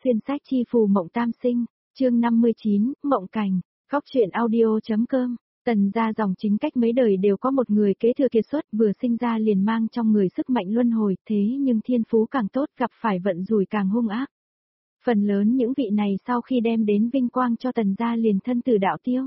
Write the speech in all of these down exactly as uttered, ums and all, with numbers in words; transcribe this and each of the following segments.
xuyên sách chi phù mộng tam sinh, chương năm mươi chín, mộng cảnh, góc truyện audio.com. Tần gia dòng chính cách mấy đời đều có một người kế thừa kiệt xuất, vừa sinh ra liền mang trong người sức mạnh luân hồi, thế nhưng thiên phú càng tốt gặp phải vận rủi càng hung ác. Phần lớn những vị này sau khi đem đến vinh quang cho tần gia liền thân tử đạo tiêu.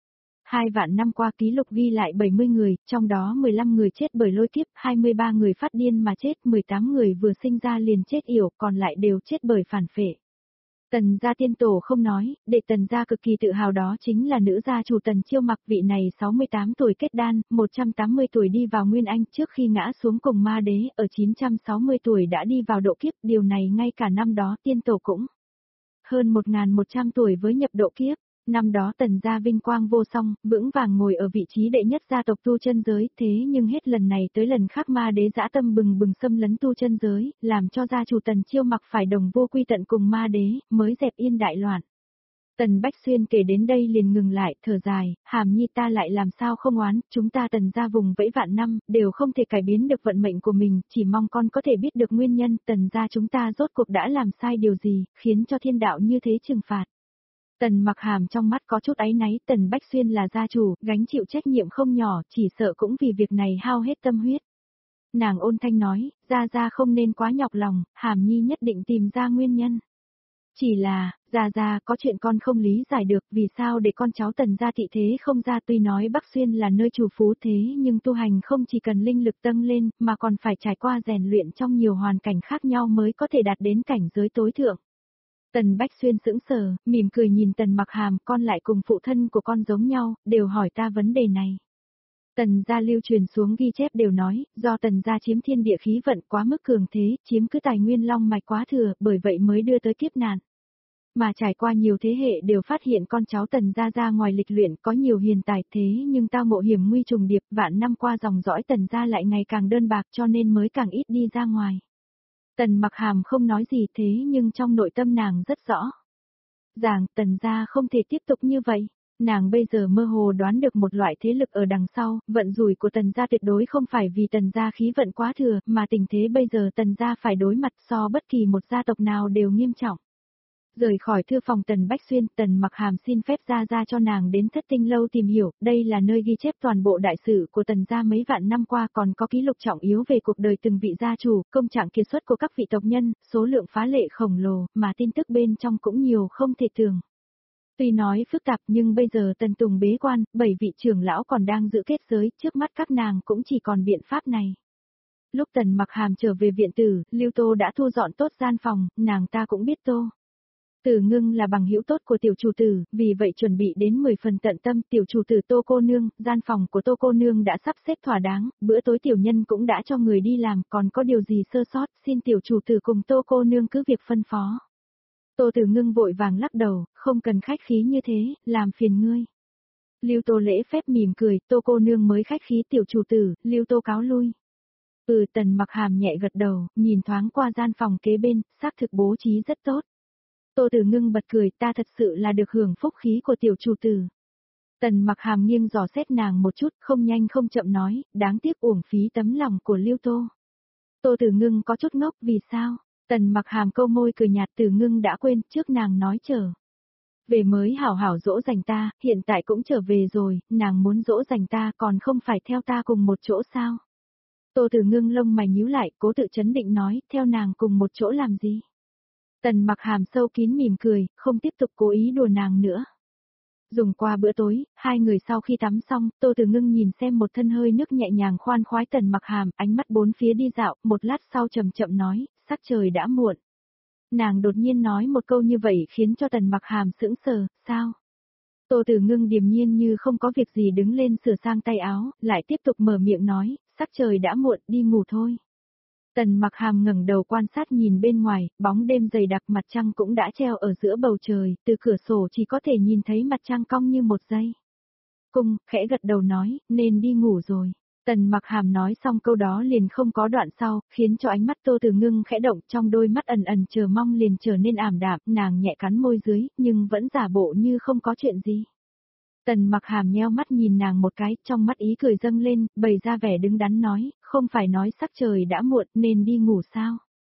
Hai vạn năm qua ký lục ghi lại bảy mươi người, trong đó mười lăm người chết bởi lôi kiếp, hai mươi ba người phát điên mà chết, mười tám người vừa sinh ra liền chết yểu, còn lại đều chết bởi phản phệ. Tần gia tiên tổ không nói, để tần gia cực kỳ tự hào đó chính là nữ gia chủ Tần Chiêu Mặc, vị này sáu mươi tám tuổi kết đan, một trăm tám mươi tuổi đi vào Nguyên Anh trước khi ngã xuống cùng ma đế, ở chín trăm sáu mươi tuổi đã đi vào độ kiếp, điều này ngay cả năm đó tiên tổ cũng hơn một nghìn một trăm tuổi với nhập độ kiếp. Năm đó tần gia vinh quang vô song, vững vàng ngồi ở vị trí đệ nhất gia tộc tu chân giới, thế nhưng hết lần này tới lần khác ma đế dã tâm bừng bừng xâm lấn tu chân giới, làm cho gia chủ Tần Chiêu Mặc phải đồng vô quy tận cùng ma đế, mới dẹp yên đại loạn. Tần Bách Xuyên kể đến đây liền ngừng lại, thở dài, Hàm Nhi ta lại làm sao không oán, chúng ta tần gia vùng vẫy vạn năm, đều không thể cải biến được vận mệnh của mình, chỉ mong con có thể biết được nguyên nhân, tần gia chúng ta rốt cuộc đã làm sai điều gì, khiến cho thiên đạo như thế trừng phạt. Tần Mặc Hàm trong mắt có chút áy náy, Tần Bách Xuyên là gia chủ, gánh chịu trách nhiệm không nhỏ, chỉ sợ cũng vì việc này hao hết tâm huyết. Nàng ôn thanh nói, gia gia không nên quá nhọc lòng, Hàm Nhi nhất định tìm ra nguyên nhân. Chỉ là, gia gia có chuyện con không lý giải được, vì sao để con cháu Tần gia thị thế không ra, tuy nói Bắc Xuyên là nơi chủ phú thế nhưng tu hành không chỉ cần linh lực tăng lên, mà còn phải trải qua rèn luyện trong nhiều hoàn cảnh khác nhau mới có thể đạt đến cảnh giới tối thượng. Tần Bách Xuyên sững sờ, mỉm cười nhìn Tần Mặc Hàm, con lại cùng phụ thân của con giống nhau, đều hỏi ta vấn đề này. Tần gia lưu truyền xuống ghi chép đều nói, do tần gia chiếm thiên địa khí vận quá mức cường thế, chiếm cứ tài nguyên long mạch quá thừa, bởi vậy mới đưa tới kiếp nạn. Mà trải qua nhiều thế hệ đều phát hiện con cháu tần gia ra ngoài lịch luyện có nhiều hiền tài, thế nhưng tao ngộ hiểm nguy trùng điệp, vạn năm qua dòng dõi tần gia lại ngày càng đơn bạc cho nên mới càng ít đi ra ngoài. Tần Mặc Hàm không nói gì thế nhưng trong nội tâm nàng rất rõ. Rằng tần gia không thể tiếp tục như vậy. Nàng bây giờ mơ hồ đoán được một loại thế lực ở đằng sau, vận rủi của tần gia tuyệt đối không phải vì tần gia khí vận quá thừa, mà tình thế bây giờ tần gia phải đối mặt so bất kỳ một gia tộc nào đều nghiêm trọng. Rời khỏi thư phòng Tần Bách Xuyên, Tần Mặc Hàm xin phép gia gia cho nàng đến Thất Tinh Lâu tìm hiểu, đây là nơi ghi chép toàn bộ đại sử của tần gia mấy vạn năm qua, còn có ký lục trọng yếu về cuộc đời từng vị gia chủ, công trạng kiệt xuất của các vị tộc nhân, số lượng phá lệ khổng lồ, mà tin tức bên trong cũng nhiều không thể tưởng. Tuy nói phức tạp nhưng bây giờ Tần Tùng bế quan, bảy vị trưởng lão còn đang giữ kết giới, trước mắt các nàng cũng chỉ còn biện pháp này. Lúc Tần Mặc Hàm trở về viện tử, Lưu Tô đã thu dọn tốt gian phòng, nàng ta cũng biết Tô Tử Ngưng là bằng hữu tốt của tiểu chủ tử, vì vậy chuẩn bị đến mười phần tận tâm. Tiểu chủ tử Tô cô nương, gian phòng của Tô cô nương đã sắp xếp thỏa đáng, bữa tối tiểu nhân cũng đã cho người đi làm, còn có điều gì sơ sót, xin tiểu chủ tử cùng Tô cô nương cứ việc phân phó. Tô Tử Ngưng vội vàng lắc đầu, không cần khách khí như thế, làm phiền ngươi. Lưu Tô lễ phép mỉm cười, Tô cô nương mới khách khí, tiểu chủ tử, Lưu Tô cáo lui. Ừ, Tần Mặc Hàm nhẹ gật đầu, nhìn thoáng qua gian phòng kế bên, xác thực bố trí rất tốt. Tô Tử Ngưng bật cười, ta thật sự là được hưởng phúc khí của tiểu chủ tử. Tần Mặc Hàm nghiêng dò xét nàng một chút, không nhanh không chậm nói, đáng tiếc uổng phí tấm lòng của Lưu Tô. Tô Tử Ngưng có chút ngốc, vì sao? Tần Mặc Hàm câu môi cười nhạt, Tử Ngưng đã quên, trước nàng nói chờ về mới hảo hảo dỗ dành ta, hiện tại cũng trở về rồi, nàng muốn dỗ dành ta còn không phải theo ta cùng một chỗ sao? Tô Tử Ngưng lông mày nhíu lại, cố tự chấn định nói, theo nàng cùng một chỗ làm gì? Tần Mặc Hàm sâu kín mỉm cười, không tiếp tục cố ý đùa nàng nữa. Dùng qua bữa tối, hai người sau khi tắm xong, Tô Tử Ngưng nhìn xem một thân hơi nước nhẹ nhàng khoan khoái Tần Mặc Hàm, ánh mắt bốn phía đi dạo, một lát sau chậm chậm nói, sắc trời đã muộn. Nàng đột nhiên nói một câu như vậy khiến cho Tần Mặc Hàm sững sờ, sao? Tô Tử Ngưng điềm nhiên như không có việc gì đứng lên sửa sang tay áo, lại tiếp tục mở miệng nói, sắc trời đã muộn, đi ngủ thôi. Tần Mặc Hàm ngẩng đầu quan sát nhìn bên ngoài, bóng đêm dày đặc, mặt trăng cũng đã treo ở giữa bầu trời, từ cửa sổ chỉ có thể nhìn thấy mặt trăng cong như một giây. Cung, khẽ gật đầu nói, nên đi ngủ rồi. Tần Mặc Hàm nói xong câu đó liền không có đoạn sau, khiến cho ánh mắt Tô Tử Ngưng khẽ động, trong đôi mắt ẩn ẩn chờ mong liền trở nên ảm đạm, nàng nhẹ cắn môi dưới, nhưng vẫn giả bộ như không có chuyện gì. Tần Mặc Hàm nheo mắt nhìn nàng một cái, trong mắt ý cười dâng lên, bày ra vẻ đứng đắn nói, không phải nói sắc trời đã muộn nên đi ngủ sao?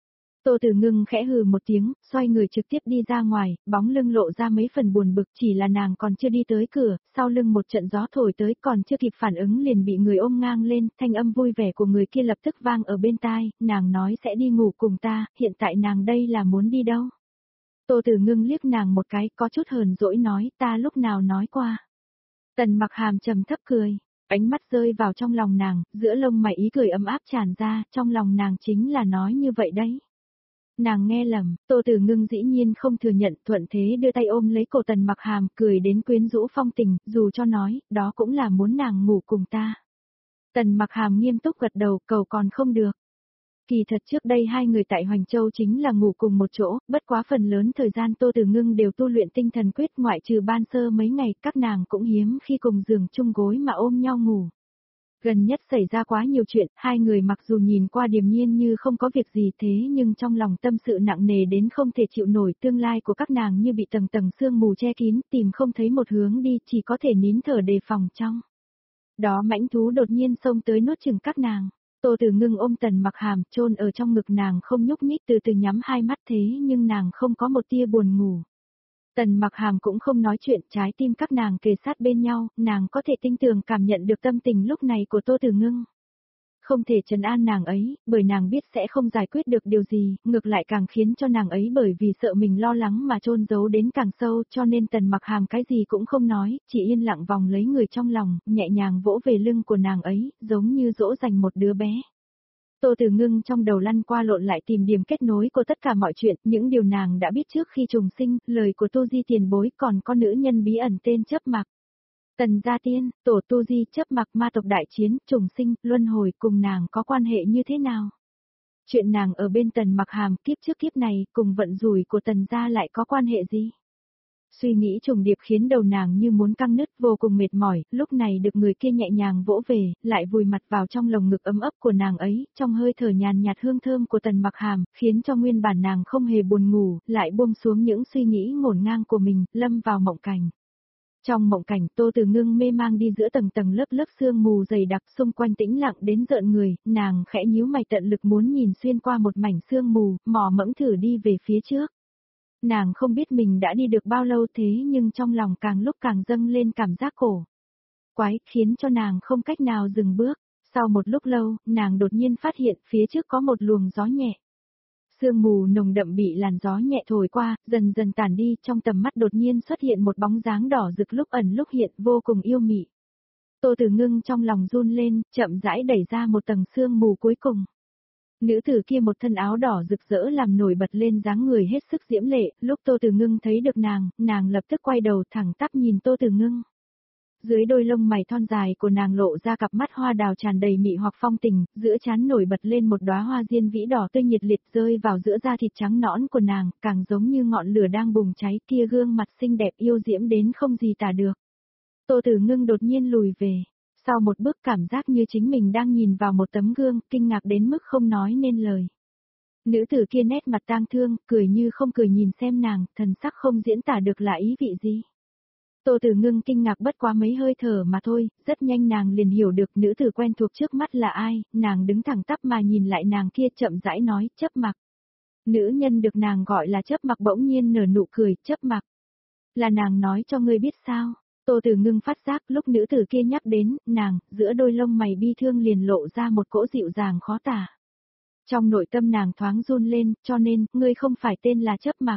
Tô Tử Ngưng khẽ hừ một tiếng, xoay người trực tiếp đi ra ngoài, bóng lưng lộ ra mấy phần buồn bực, chỉ là nàng còn chưa đi tới cửa, sau lưng một trận gió thổi tới, còn chưa kịp phản ứng liền bị người ôm ngang lên, thanh âm vui vẻ của người kia lập tức vang ở bên tai, nàng nói sẽ đi ngủ cùng ta, hiện tại nàng đây là muốn đi đâu? Tô Tử Ngưng liếc nàng một cái, có chút hờn dỗi nói, ta lúc nào nói qua. Tần Mặc Hàm trầm thấp cười, ánh mắt rơi vào trong lòng nàng, giữa lông mày ý cười ấm áp tràn ra, trong lòng nàng chính là nói như vậy đấy. Nàng nghe lầm, Tô Tử Ngưng dĩ nhiên không thừa nhận, thuận thế đưa tay ôm lấy cổ Tần Mặc Hàm, cười đến quyến rũ phong tình, dù cho nói, đó cũng là muốn nàng ngủ cùng ta. Tần Mặc Hàm nghiêm túc gật đầu, cầu còn không được. Kỳ thật trước đây hai người tại Hoành Châu chính là ngủ cùng một chỗ, bất quá phần lớn thời gian Tô Tử Ngưng đều tu luyện tinh thần quyết, ngoại trừ ban sơ mấy ngày, các nàng cũng hiếm khi cùng giường chung gối mà ôm nhau ngủ. Gần nhất xảy ra quá nhiều chuyện, hai người mặc dù nhìn qua điềm nhiên như không có việc gì thế nhưng trong lòng tâm sự nặng nề đến không thể chịu nổi, tương lai của các nàng như bị tầng tầng sương mù che kín, tìm không thấy một hướng đi, chỉ có thể nín thở đề phòng trong. Đó mãnh thú đột nhiên xông tới nuốt chửng các nàng. Tô Tử Ngưng ôm Tần Mặc Hàm, chôn ở trong ngực nàng không nhúc nhích, từ từ nhắm hai mắt thế nhưng nàng không có một tia buồn ngủ. Tần Mặc Hàm cũng không nói chuyện, trái tim các nàng kề sát bên nhau, nàng có thể tinh tường cảm nhận được tâm tình lúc này của Tô Tử Ngưng. Không thể trấn an nàng ấy, bởi nàng biết sẽ không giải quyết được điều gì, ngược lại càng khiến cho nàng ấy bởi vì sợ mình lo lắng mà chôn giấu đến càng sâu, cho nên Tần Mặc Hàm cái gì cũng không nói, chỉ yên lặng vòng lấy người trong lòng, nhẹ nhàng vỗ về lưng của nàng ấy, giống như dỗ dành một đứa bé. Tô Tử Ngưng trong đầu lăn qua lộn lại tìm điểm kết nối của tất cả mọi chuyện, những điều nàng đã biết trước khi trùng sinh, lời của Tô Di tiền bối, còn có nữ nhân bí ẩn tên Chấp Mặc. Tần Gia Tiên, tổ Tu Di, Chấp Mặc, ma tộc đại chiến, trùng sinh, luân hồi cùng nàng có quan hệ như thế nào? Chuyện nàng ở bên Tần Mặc Hàm kiếp trước kiếp này cùng vận rủi của Tần Gia lại có quan hệ gì? Suy nghĩ trùng điệp khiến đầu nàng như muốn căng nứt, vô cùng mệt mỏi, lúc này được người kia nhẹ nhàng vỗ về, lại vùi mặt vào trong lồng ngực ấm ấp của nàng ấy, trong hơi thở nhàn nhạt hương thơm của Tần Mặc Hàm, khiến cho nguyên bản nàng không hề buồn ngủ, lại buông xuống những suy nghĩ ngổn ngang của mình, lâm vào mộng cảnh. Trong mộng cảnh, Tô Tử Ngưng mê mang đi giữa tầng tầng lớp lớp sương mù dày đặc, xung quanh tĩnh lặng đến rợn người, nàng khẽ nhíu mày tận lực muốn nhìn xuyên qua một mảnh sương mù, mò mẫm thử đi về phía trước. Nàng không biết mình đã đi được bao lâu thế nhưng trong lòng càng lúc càng dâng lên cảm giác cổ quái, khiến cho nàng không cách nào dừng bước. Sau một lúc lâu, nàng đột nhiên phát hiện phía trước có một luồng gió nhẹ. Sương mù nồng đậm bị làn gió nhẹ thổi qua, dần dần tàn đi, trong tầm mắt đột nhiên xuất hiện một bóng dáng đỏ rực lúc ẩn lúc hiện, vô cùng yêu mị. Tô Tử Ngưng trong lòng run lên, chậm rãi đẩy ra một tầng sương mù cuối cùng. Nữ tử kia một thân áo đỏ rực rỡ làm nổi bật lên dáng người hết sức diễm lệ, lúc Tô Tử Ngưng thấy được nàng, nàng lập tức quay đầu thẳng tắp nhìn Tô Tử Ngưng. Dưới đôi lông mày thon dài của nàng lộ ra cặp mắt hoa đào tràn đầy mị hoặc phong tình, giữa trán nổi bật lên một đóa hoa diên vĩ đỏ tươi nhiệt liệt rơi vào giữa da thịt trắng nõn của nàng, càng giống như ngọn lửa đang bùng cháy, kia gương mặt xinh đẹp yêu diễm đến không gì tả được. Tô Tử Ngưng đột nhiên lùi về. Sau một bước cảm giác như chính mình đang nhìn vào một tấm gương, kinh ngạc đến mức không nói nên lời. Nữ tử kia nét mặt tang thương, cười như không cười nhìn xem nàng, thần sắc không diễn tả được là ý vị gì. Tô Tử Ngưng kinh ngạc bất quá mấy hơi thở mà thôi, rất nhanh nàng liền hiểu được nữ tử quen thuộc trước mắt là ai, nàng đứng thẳng tắp mà nhìn lại nàng kia chậm rãi nói, Chấp Mặc. Nữ nhân được nàng gọi là Chấp Mặc bỗng nhiên nở nụ cười, Chấp Mặc. Là nàng nói cho ngươi biết sao? Tô Tử Ngưng phát giác lúc nữ tử kia nhắc đến, nàng, giữa đôi lông mày bi thương liền lộ ra một cỗ dịu dàng khó tả. Trong nội tâm nàng thoáng run lên, cho nên, ngươi không phải tên là Chấp Mặc.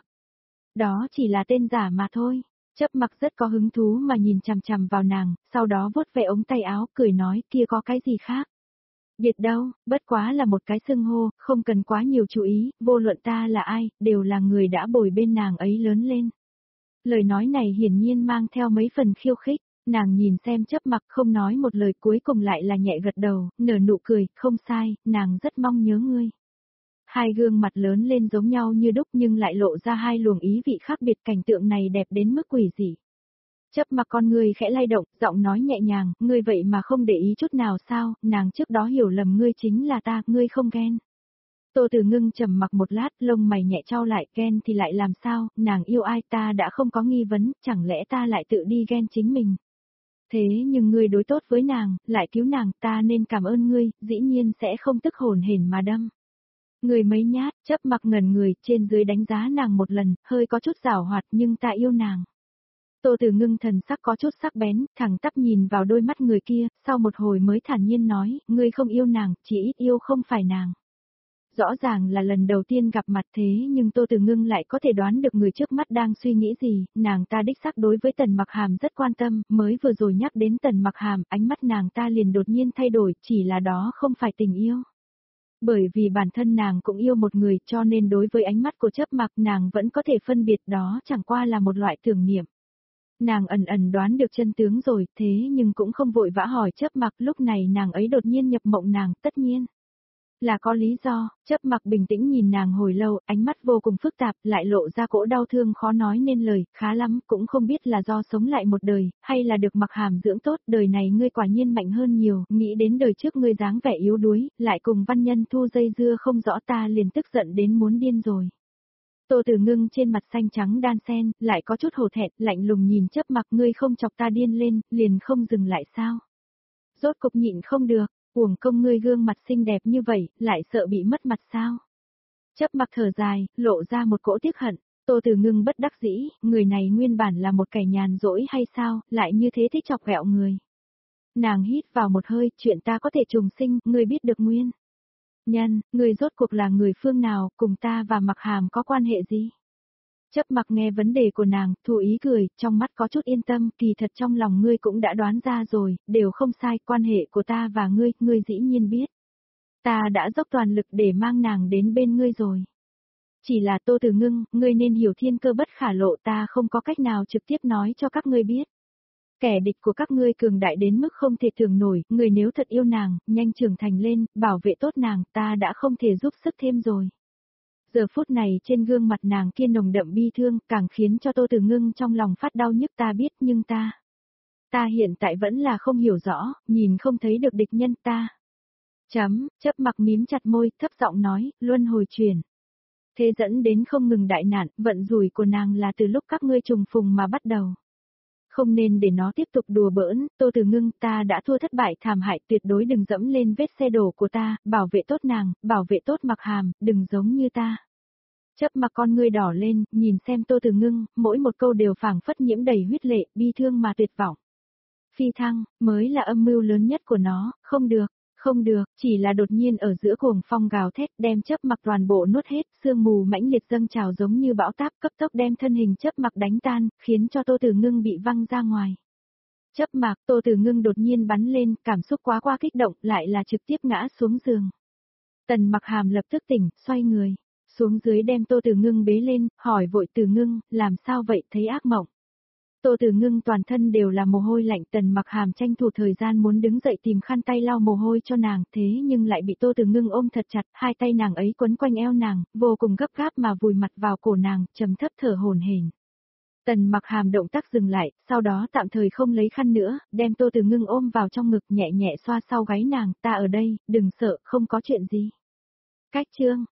Đó chỉ là tên giả mà thôi. Chấp Mặc rất có hứng thú mà nhìn chằm chằm vào nàng, sau đó vuốt ve ống tay áo, cười nói, kia có cái gì khác. Biệt đâu, bất quá là một cái xưng hô, không cần quá nhiều chú ý, vô luận ta là ai, đều là người đã bồi bên nàng ấy lớn lên. Lời nói này hiển nhiên mang theo mấy phần khiêu khích, nàng nhìn xem Chấp Mặc không nói một lời cuối cùng lại là nhẹ gật đầu, nở nụ cười, không sai, nàng rất mong nhớ ngươi. Hai gương mặt lớn lên giống nhau như đúc nhưng lại lộ ra hai luồng ý vị khác biệt, cảnh tượng này đẹp đến mức quỷ dị. Chấp Mặc con người khẽ lay động, giọng nói nhẹ nhàng, ngươi vậy mà không để ý chút nào sao, nàng trước đó hiểu lầm ngươi chính là ta, ngươi không ghen. Tô Tử Ngưng trầm mặc một lát, lông mày nhẹ trao lại, ghen thì lại làm sao, nàng yêu ai ta đã không có nghi vấn, chẳng lẽ ta lại tự đi ghen chính mình. Thế nhưng ngươi đối tốt với nàng, lại cứu nàng, ta nên cảm ơn ngươi, dĩ nhiên sẽ không tức hồn hển mà đâm. Người mấy nhát, chấp mặc ngẩn người, trên dưới đánh giá nàng một lần, hơi có chút giảo hoạt nhưng ta yêu nàng. Tô Từ Ngưng thần sắc có chút sắc bén, thẳng tắp nhìn vào đôi mắt người kia, sau một hồi mới thản nhiên nói, ngươi không yêu nàng, chỉ ít yêu không phải nàng. Rõ ràng là lần đầu tiên gặp mặt thế nhưng Tô Từ Ngưng lại có thể đoán được người trước mắt đang suy nghĩ gì, nàng ta đích xác đối với Tần Mặc Hàm rất quan tâm, mới vừa rồi nhắc đến Tần Mặc Hàm, ánh mắt nàng ta liền đột nhiên thay đổi, chỉ là đó không phải tình yêu. Bởi vì bản thân nàng cũng yêu một người cho nên đối với ánh mắt của chấp mặc nàng vẫn có thể phân biệt đó chẳng qua là một loại tưởng niệm. Nàng ẩn ẩn đoán được chân tướng rồi thế nhưng cũng không vội vã hỏi chấp mặc lúc này nàng ấy đột nhiên nhập mộng nàng tất nhiên. Là có lý do, chấp mặc bình tĩnh nhìn nàng hồi lâu, ánh mắt vô cùng phức tạp, lại lộ ra cỗ đau thương khó nói nên lời, khá lắm, cũng không biết là do sống lại một đời, hay là được Mặc Hàm dưỡng tốt, đời này ngươi quả nhiên mạnh hơn nhiều, nghĩ đến đời trước ngươi dáng vẻ yếu đuối, lại cùng văn nhân thu dây dưa không rõ ta liền tức giận đến muốn điên rồi. Tô Từ Ngưng trên mặt xanh trắng đan sen, lại có chút hổ thẹn, lạnh lùng nhìn chấp mặc ngươi không chọc ta điên lên, liền không dừng lại sao. Rốt cục nhịn không được. Uổng công ngươi gương mặt xinh đẹp như vậy, lại sợ bị mất mặt sao? Chấp mặc thở dài, lộ ra một cỗ tiếc hận, Tô Từ Ngưng bất đắc dĩ, người này nguyên bản là một kẻ nhàn rỗi hay sao, lại như thế thích chọc ghẹo người. Nàng hít vào một hơi, chuyện ta có thể trùng sinh, ngươi biết được nguyên. Nhân, ngươi rốt cuộc là người phương nào, cùng ta và Mặc Hàm có quan hệ gì? Chấp mặc nghe vấn đề của nàng, thu ý cười, trong mắt có chút yên tâm, kỳ thật trong lòng ngươi cũng đã đoán ra rồi, đều không sai, quan hệ của ta và ngươi, ngươi dĩ nhiên biết. Ta đã dốc toàn lực để mang nàng đến bên ngươi rồi. Chỉ là Tô Từ Ngưng, ngươi nên hiểu thiên cơ bất khả lộ ta không có cách nào trực tiếp nói cho các ngươi biết. Kẻ địch của các ngươi cường đại đến mức không thể tưởng nổi, ngươi nếu thật yêu nàng, nhanh trưởng thành lên, bảo vệ tốt nàng, ta đã không thể giúp sức thêm rồi. Giờ phút này trên gương mặt nàng kia nồng đậm bi thương, càng khiến cho Tô Từ Ngưng trong lòng phát đau nhức ta biết nhưng ta. Ta hiện tại vẫn là không hiểu rõ, nhìn không thấy được địch nhân ta. Chấm, chấp mặc mím chặt môi, thấp giọng nói, luân hồi chuyển. Thế dẫn đến không ngừng đại nạn, vận rủi của nàng là từ lúc các ngươi trùng phùng mà bắt đầu. Không nên để nó tiếp tục đùa bỡn, Tô Từ Ngưng, ta đã thua thất bại thảm hại, tuyệt đối đừng dẫm lên vết xe đổ của ta, bảo vệ tốt nàng, bảo vệ tốt Mặc Hàm, đừng giống như ta. Chấp mặc con ngươi đỏ lên, nhìn xem Tô Từ Ngưng, mỗi một câu đều phảng phất nhiễm đầy huyết lệ, bi thương mà tuyệt vọng. Phi thăng, mới là âm mưu lớn nhất của nó, không được, không được, chỉ là đột nhiên ở giữa cuồng phong gào thét đem chấp mặc toàn bộ nuốt hết, sương mù mãnh liệt dâng trào giống như bão táp cấp tốc đem thân hình chấp mặc đánh tan, khiến cho Tô Từ Ngưng bị văng ra ngoài. Chấp mặc, Tô Từ Ngưng đột nhiên bắn lên, cảm xúc quá qua kích động, lại là trực tiếp ngã xuống giường. Tần Mặc Hàm lập tức tỉnh, xoay người. Xuống dưới đem Tô Từ Ngưng bế lên, hỏi vội Từ Ngưng, làm sao vậy thấy ác mộng. Tô Từ Ngưng toàn thân đều là mồ hôi lạnh Tần Mặc Hàm tranh thủ thời gian muốn đứng dậy tìm khăn tay lau mồ hôi cho nàng thế nhưng lại bị Tô Từ Ngưng ôm thật chặt, hai tay nàng ấy quấn quanh eo nàng, vô cùng gấp gáp mà vùi mặt vào cổ nàng, trầm thấp thở hổn hển. Tần Mặc Hàm động tác dừng lại, sau đó tạm thời không lấy khăn nữa, đem Tô Từ Ngưng ôm vào trong ngực nhẹ nhẹ xoa sau gáy nàng, ta ở đây, đừng sợ, không có chuyện gì. Cách chương